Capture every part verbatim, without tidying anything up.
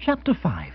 Chapter five.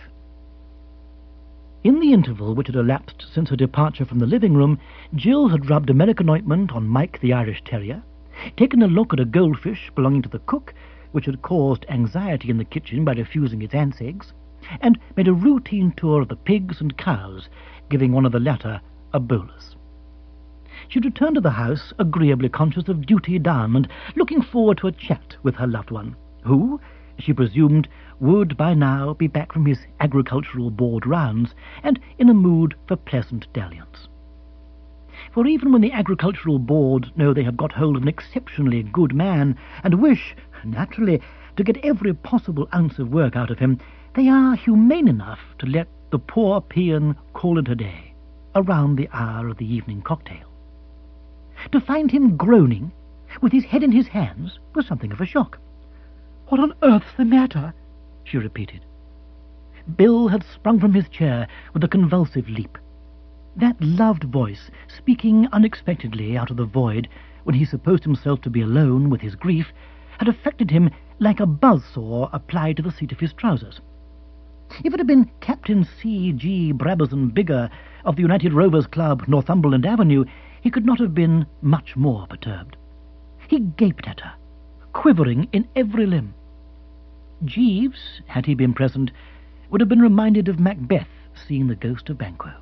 In the interval which had elapsed since her departure from the living-room, Jill had rubbed American ointment on Mike the Irish Terrier, taken a look at a goldfish belonging to the cook, which had caused anxiety in the kitchen by refusing its ants' eggs, and made a routine tour of the pigs and cows, giving one of the latter a bolus. She returned to the house, agreeably conscious of duty done, and looking forward to a chat with her loved one, who, she presumed, would by now be back from his agricultural board rounds, and in a mood for pleasant dalliance. For even when the agricultural board know they have got hold of an exceptionally good man, and wish, naturally, to get every possible ounce of work out of him, they are humane enough to let the poor peon call it a day, around the hour of the evening cocktail. To find him groaning, with his head in his hands, was something of a shock. "What on earth's the matter?" she repeated. Bill had sprung from his chair with a convulsive leap. That loved voice, speaking unexpectedly out of the void when he supposed himself to be alone with his grief, had affected him like a buzzsaw applied to the seat of his trousers. If it had been Captain C. G. Brabazon Bigger of the United Rovers Club, Northumberland Avenue, he could not have been much more perturbed. He gaped at her, quivering in every limb. Jeeves, had he been present, would have been reminded of Macbeth seeing the ghost of Banquo.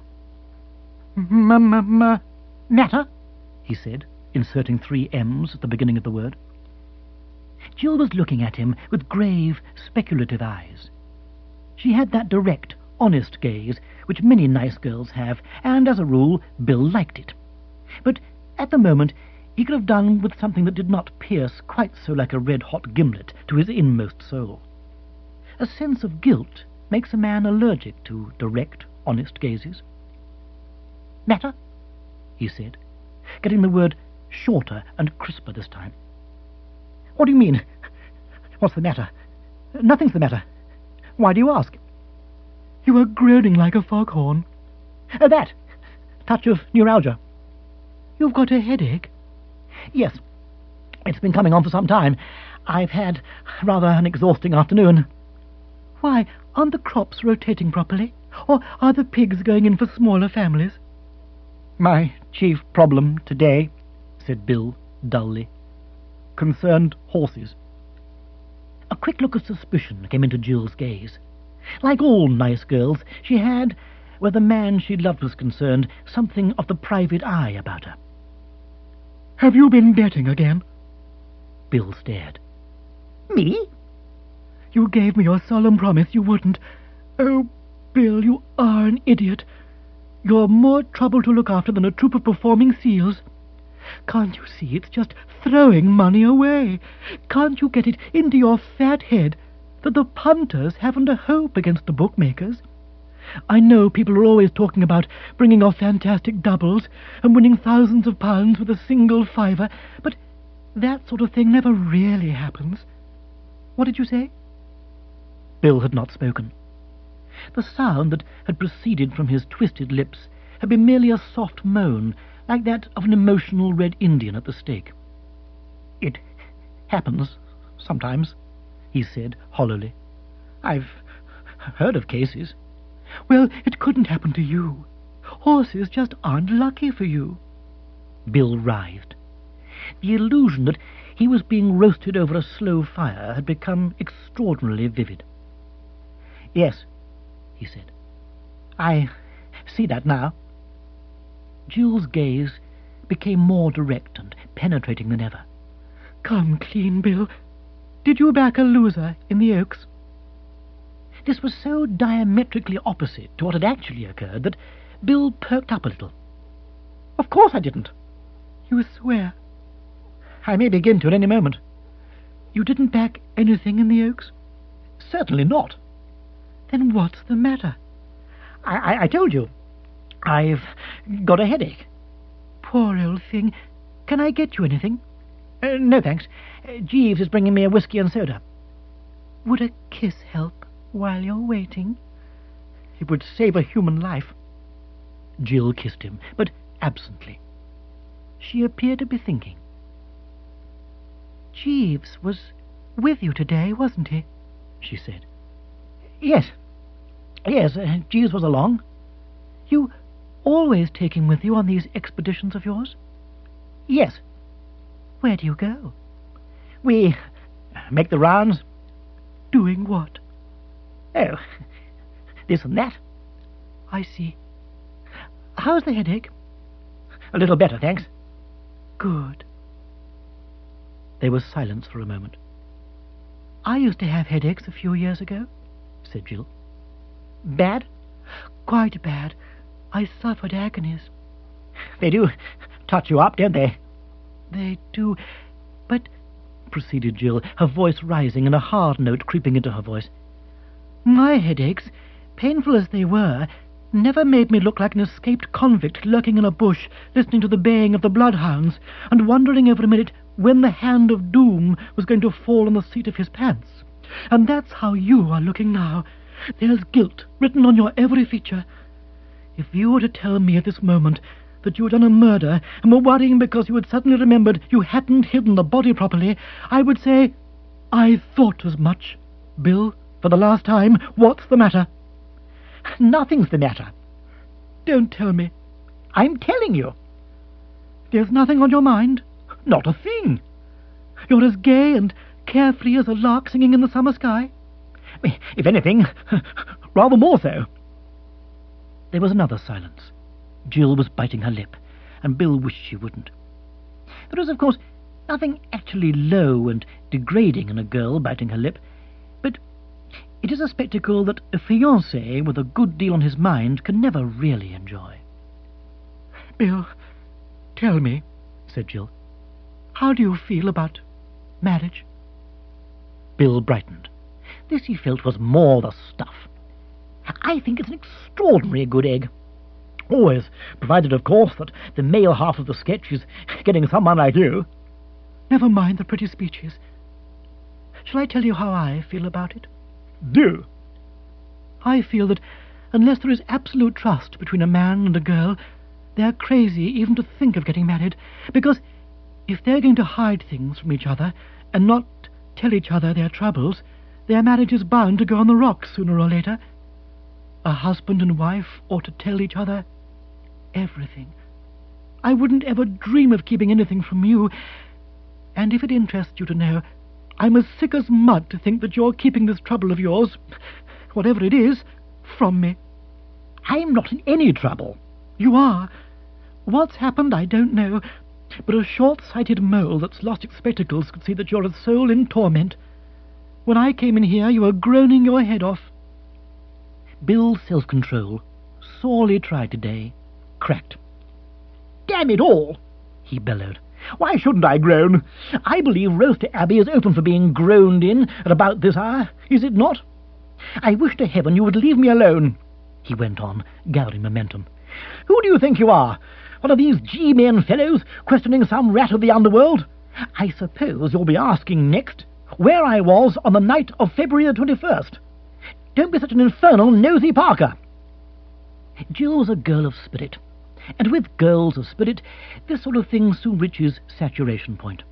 "M-m-m-matter?" he said, inserting three M's at the beginning of the word. Jill was looking at him with grave, speculative eyes. She had that direct, honest gaze which many nice girls have, and, as a rule, Bill liked it. But at the moment he could have done with something that did not pierce quite so like a red-hot gimlet to his inmost soul. A sense of guilt makes a man allergic to direct, honest gazes. "Matter?" he said, getting the word shorter and crisper this time. "What do you mean? What's the matter?" "Nothing's the matter. Why do you ask?" "You are groaning like a foghorn." "Oh, that! Touch of neuralgia." "You've got a headache?" "Yes. It's been coming on for some time. I've had rather an exhausting afternoon." "Why, aren't the crops rotating properly? Or are the pigs going in for smaller families?" "My chief problem today," said Bill dully, "concerned horses." A quick look of suspicion came into Jill's gaze. Like all nice girls, she had, where the man she loved was concerned, something of the private eye about her. "Have you been betting again?" Bill stared. "Me?" "You gave me your solemn promise you wouldn't. Oh, Bill, you are an idiot. You're more trouble to look after than a troop of performing seals. Can't you see it's just throwing money away? Can't you get it into your fat head that the punters haven't a hope against the bookmakers? I know people are always talking about bringing off fantastic doubles and winning thousands of pounds with a single fiver, but that sort of thing never really happens. What did you say?" Bill had not spoken. The sound that had proceeded from his twisted lips had been merely a soft moan, like that of an emotional Red Indian at the stake. "It happens sometimes," he said hollowly. "I've heard of cases." "Well, it couldn't happen to you. Horses just aren't lucky for you." Bill writhed. The illusion that he was being roasted over a slow fire had become extraordinarily vivid. "Yes," he said. "I see that now." Jill's gaze became more direct and penetrating than ever. "Come clean, Bill. Did you back a loser in the Oaks?" This was so diametrically opposite to what had actually occurred that Bill perked up a little. "Of course I didn't." "You swear?" "I may begin to at any moment." "You didn't back anything in the Oaks?" "Certainly not." "Then what's the matter?" I, I, I told you. I've got a headache." "Poor old thing. Can I get you anything?" Uh, no, thanks. Uh, Jeeves is bringing me a whiskey and soda." "Would a kiss help while you're waiting?" "It would save a human life." Jill kissed him, but absently. She appeared to be thinking. "Jeeves was with you today, wasn't he?" she said. "Yes, Yes, uh, Jeeves was along. You always take him with you on these expeditions of yours? Yes. Where do you go? We make the rounds. Doing what? Oh, this and that. I see. How's the headache? A little better, thanks. Good. There was silence for a moment. I used to have headaches a few years ago, said Jill. Bad? Quite bad. I suffered agonies. They do touch you up, don't they? They do. But, proceeded Jill, her voice rising and a hard note creeping into her voice, my headaches, painful as they were, never made me look like an escaped convict lurking in a bush, listening to the baying of the bloodhounds, and wondering every minute when the hand of doom was going to fall on the seat of his pants. And that's how you are looking now. There's guilt written on your every feature. If you were to tell me at this moment that you had done a murder and were worrying because you had suddenly remembered you hadn't hidden the body properly, I would say, I thought as much. Bill, for the last time, what's the matter? Nothing's the matter. Don't tell me. I'm telling you. There's nothing on your mind? Not a thing. You're as gay and carefree as a lark singing in the summer sky. If anything, rather more so. There was another silence. Jill was biting her lip, and Bill wished she wouldn't. There was, of course, nothing actually low and degrading in a girl biting her lip, but it is a spectacle that a fiancé with a good deal on his mind can never really enjoy. Bill, tell me, said Jill, how do you feel about marriage? Bill brightened. This, he felt, was more the stuff. I think it's an extraordinary good egg. Always, provided, of course, that the male half of the sketch is getting someone like you. Never mind the pretty speeches. Shall I tell you how I feel about it? Do. I feel that unless there is absolute trust between a man and a girl, they're crazy even to think of getting married, because if they're going to hide things from each other and not tell each other their troubles, their marriage is bound to go on the rocks sooner or later. A husband and wife ought to tell each other everything. I wouldn't ever dream of keeping anything from you, and if it interests you to know, I'm as sick as mud to think that you're keeping this trouble of yours, whatever it is, from me. I'm not in any trouble. You are. What's happened I don't know, but a short-sighted mole that's lost its spectacles could see that you're a soul in torment. When I came in here, you were groaning your head off. Bill's self-control, sorely tried today, cracked. Damn it all, he bellowed. Why shouldn't I groan? I believe Roaster Abbey is open for being groaned in at about this hour, is it not? I wish to heaven you would leave me alone, he went on, gathering momentum. Who do you think you are? One of these G-men fellows questioning some rat of the underworld? I suppose you'll be asking next where I was on the night of February the twenty-first. Don't be such an infernal nosy Parker. Jill was a girl of spirit, and with girls of spirit, this sort of thing soon reaches saturation point.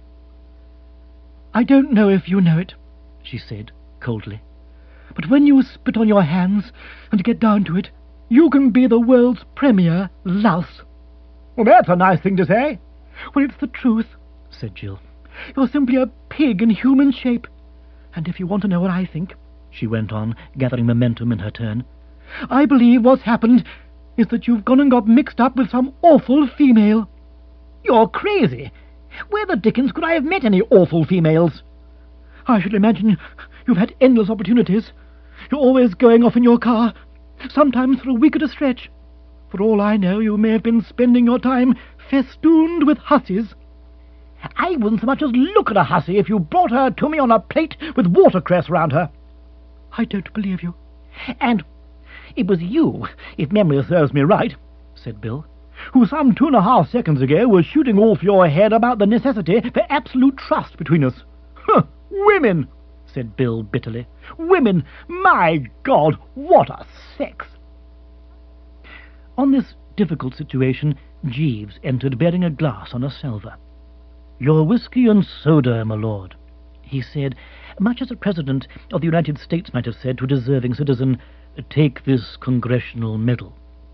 I don't know if you know it, she said coldly, but when you spit on your hands and get down to it, you can be the world's premier louse. Well, that's a nice thing to say. Well, it's the truth, said Jill. You're simply a pig in human shape. And if you want to know what I think, she went on, gathering momentum in her turn, I believe what's happened is that you've gone and got mixed up with some awful female. You're crazy. Where the dickens could I have met any awful females? I should imagine you've had endless opportunities. You're always going off in your car, sometimes for a week at a stretch. For all I know, you may have been spending your time festooned with hussies. I wouldn't so much as look at a hussy if you brought her to me on a plate with watercress round her. I don't believe you. And it was you, if memory serves me right, said Bill, who some two and a half seconds ago was shooting off your head about the necessity for absolute trust between us. Huh, women, said Bill bitterly. Women, my God, what a sex! On this difficult situation, Jeeves entered bearing a glass on a salver. Your whisky and soda, my lord, he said, much as a president of the United States might have said to a deserving citizen, "Take this congressional medal."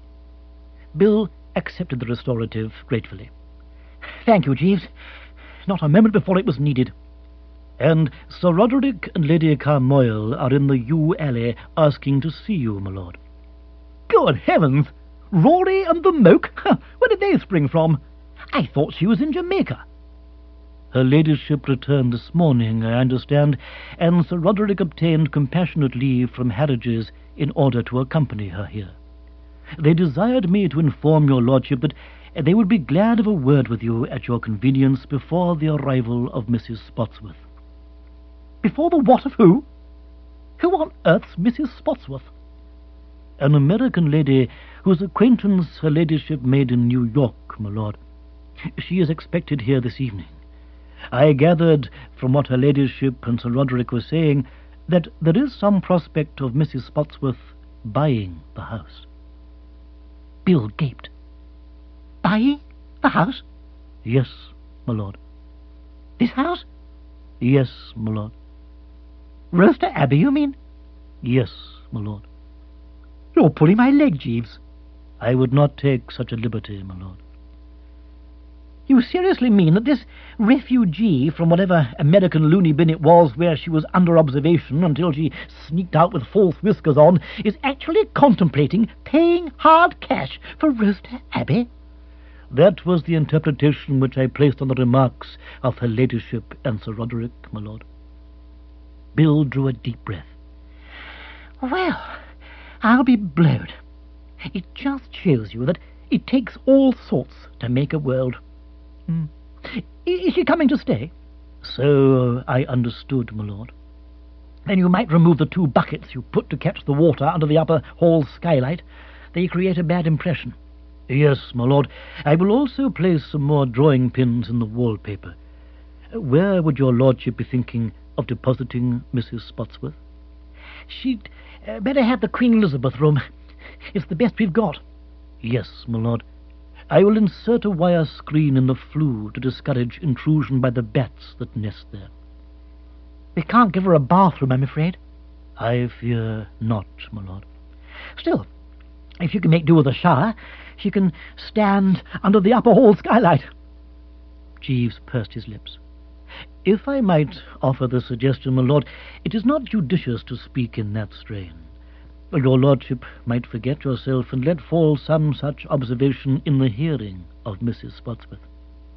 Bill accepted the restorative gratefully. "Thank you, Jeeves. Not a moment before it was needed." "And Sir Roderick and Lady Carmoyle are in the yew alley asking to see you, my lord." "Good heavens! Rory and the Moke? Where did they spring from? I thought she was in Jamaica." "Her ladyship returned this morning, I understand, and Sir Roderick obtained compassionate leave from Harridge's in order to accompany her here. They desired me to inform your lordship that they would be glad of a word with you at your convenience before the arrival of Missus Spotsworth." "Before the what of who? Who on earth's Missus Spotsworth?" "An American lady whose acquaintance her ladyship made in New York, my lord. She is expected here this evening. I gathered from what her ladyship and Sir Roderick were saying that there is some prospect of Missus Spotsworth buying the house." Bill gaped. "Buying the house?" "Yes, my lord." "This house?" "Yes, my lord." "Roaster Abbey, you mean?" "Yes, my lord." "You're pulling my leg, Jeeves." "I would not take such a liberty, my lord." "You seriously mean that this refugee from whatever American loony bin it was where she was under observation until she sneaked out with false whiskers on is actually contemplating paying hard cash for Roaster Abbey?" "That was the interpretation which I placed on the remarks of her ladyship and Sir Roderick, my lord." Bill drew a deep breath. "Well, I'll be blowed. It just shows you that it takes all sorts to make a world. Hmm. Is she coming to stay?" "So I understood, my lord." "Then you might remove the two buckets you put to catch the water under the upper hall skylight. They create a bad impression." "Yes, my lord. I will also place some more drawing pins in the wallpaper. Where would your lordship be thinking of depositing Missus Spotsworth?" "She'd uh, better have the Queen Elizabeth room. It's the best we've got." "Yes, my lord. I will insert a wire screen in the flue to discourage intrusion by the bats that nest there." "We can't give her a bathroom, I'm afraid." "I fear not, my lord." "Still, if you can make do with a shower, she can stand under the upper hall skylight." Jeeves pursed his lips. "If I might offer the suggestion, my lord, it is not judicious to speak in that strain. Your lordship might forget yourself and let fall some such observation in the hearing of Missus Spotsworth."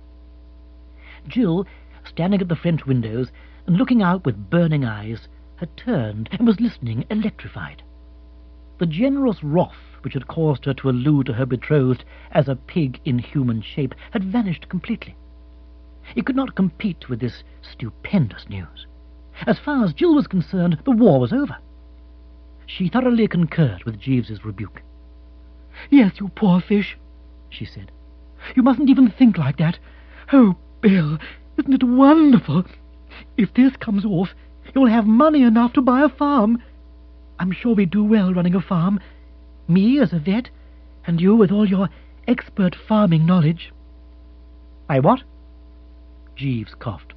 Jill, standing at the French windows and looking out with burning eyes, had turned and was listening, electrified. The generous wrath which had caused her to allude to her betrothed as a pig in human shape had vanished completely. It could not compete with this stupendous news. As far as Jill was concerned, the war was over. She thoroughly concurred with Jeeves's rebuke. "Yes, you poor fish," she said. "You mustn't even think like that. Oh, Bill, isn't it wonderful? If this comes off, you'll have money enough to buy a farm. I'm sure we do well running a farm. Me as a vet, and you with all your expert farming knowledge." "I what?" Jeeves coughed.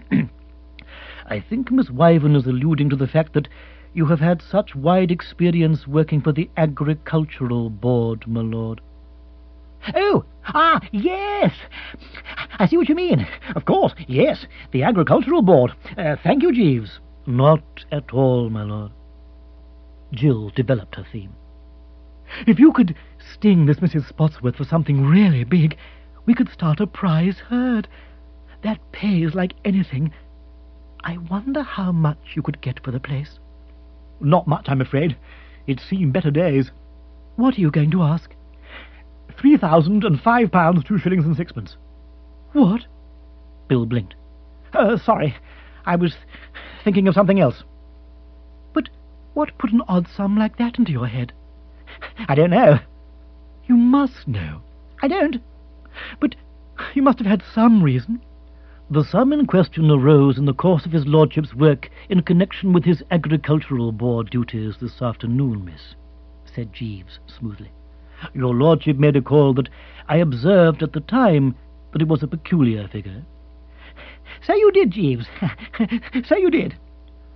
"I think Miss Wyvern is alluding to the fact that you have had such wide experience working for the Agricultural Board, my lord." "Oh, ah, yes. I see what you mean. Of course, yes, the Agricultural Board. Uh, thank you, Jeeves." "Not at all, my lord." Jill developed her theme. "If you could sting this Missus Spotsworth for something really big, we could start a prize herd. That pays like anything. I wonder how much you could get for the place." "Not much, I'm afraid. It's seen better days." "What are you going to ask?" Three thousand and five pounds, two shillings and sixpence." "What?" Bill blinked. Uh, sorry, I was thinking of something else." "But what put an odd sum like that into your head?" "I don't know." "You must know." "I don't." "But you must have had some reason." "The sum in question arose in the course of his lordship's work in connection with his Agricultural Board duties this afternoon, miss," said Jeeves smoothly. "Your lordship may recall that I observed at the time that it was a peculiar figure." "So you did, Jeeves. So you did."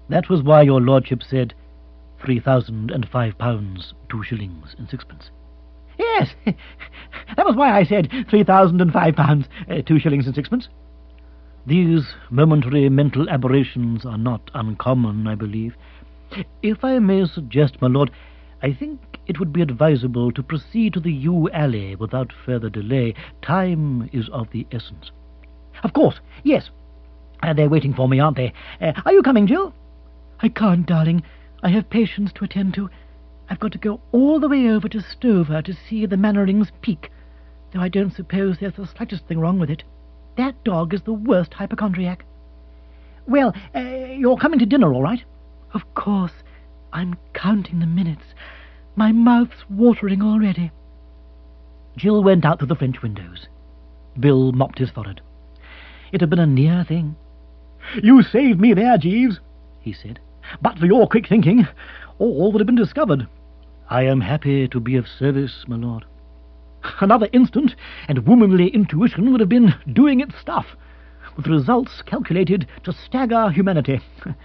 That was why your lordship said three thousand and five pounds, two shillings and sixpence. Yes, that was why I said three thousand and five pounds, uh, two shillings and sixpence. These momentary mental aberrations are not uncommon, I believe. If I may suggest, my lord, I think it would be advisable to proceed to the yew alley without further delay. Time is of the essence. Of course, yes. Uh, they're waiting for me, aren't they? Uh, are you coming, Jill? I can't, darling. I have patients to attend to. I've got to go all the way over to Stover to see the Mannerings Peak, though I don't suppose there's the slightest thing wrong with it. That dog is the worst hypochondriac. Well, uh, you're coming to dinner, all right? Of course. I'm counting the minutes. My mouth's watering already. Jill went out through the French windows. Bill mopped his forehead. It had been a near thing. "You saved me there, Jeeves," he said. "But for your quick thinking, all would have been discovered." "I am happy to be of service, my lord." "Another instant, and womanly intuition would have been doing its stuff, with results calculated to stagger humanity.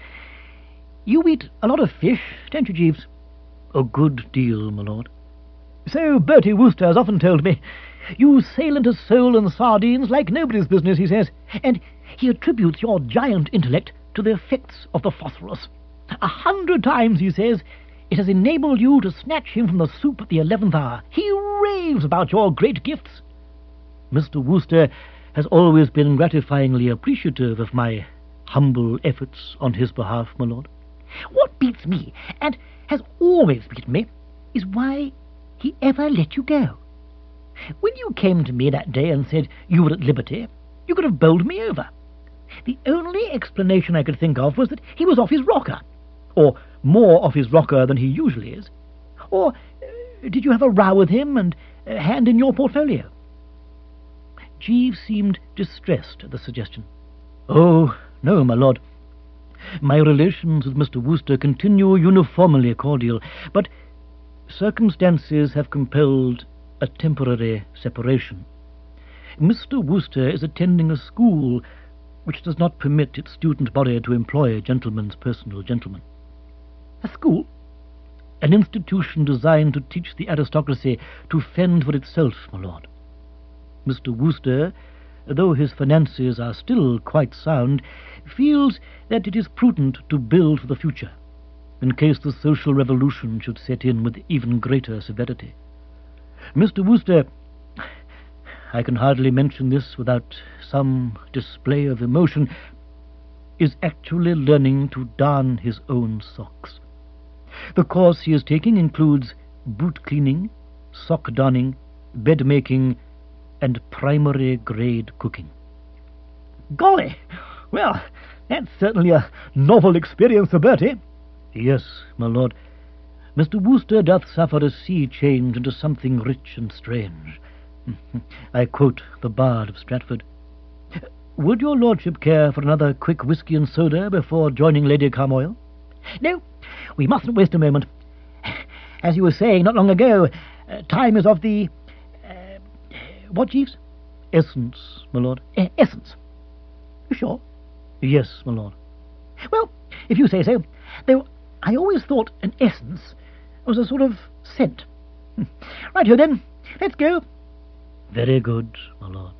You eat a lot of fish, don't you, Jeeves?" "A good deal, my lord." "So Bertie Wooster has often told me. You sail into sole and sardines like nobody's business, he says, and he attributes your giant intellect to the effects of the phosphorus. A hundred times, he says, it has enabled you to snatch him from the soup at the eleventh hour. He raves about your great gifts." "Mister Wooster has always been gratifyingly appreciative of my humble efforts on his behalf, my lord." "What beats me, and has always beaten me, is why he ever let you go. When you came to me that day and said you were at liberty, you could have bowled me over. The only explanation I could think of was that he was off his rocker, or more off his rocker than he usually is. Or uh, did you have a row with him and uh, hand in your portfolio?" Jeeves seemed distressed at the suggestion. "Oh, no, my lord. My relations with Mister Wooster continue uniformly cordial, but circumstances have compelled a temporary separation. Mister Wooster is attending a school which does not permit its student body to employ a gentleman's personal gentleman." "A school?" "An institution designed to teach the aristocracy to fend for itself, my lord. Mister Wooster, though his finances are still quite sound, feels that it is prudent to build for the future, in case the social revolution should set in with even greater severity. Mister Wooster, I can hardly mention this without some display of emotion, is actually learning to darn his own socks. The course he is taking includes boot cleaning, sock darning, bed making, and primary grade cooking." "Golly! Well, that's certainly a novel experience for Bertie." "Yes, my lord. Mister Wooster doth suffer a sea change into something rich and strange. I quote the Bard of Stratford. Would your lordship care for another quick whisky and soda before joining Lady Carmoyle?" "No, we mustn't waste a moment. As you were saying not long ago, uh, time is of the... Uh, what, Jeeves?" "Essence, my lord." Uh, essence. You sure?" "Yes, my lord." "Well, if you say so. Though I always thought an essence was a sort of scent. Right-ho then. Let's go." "Very good, my lord."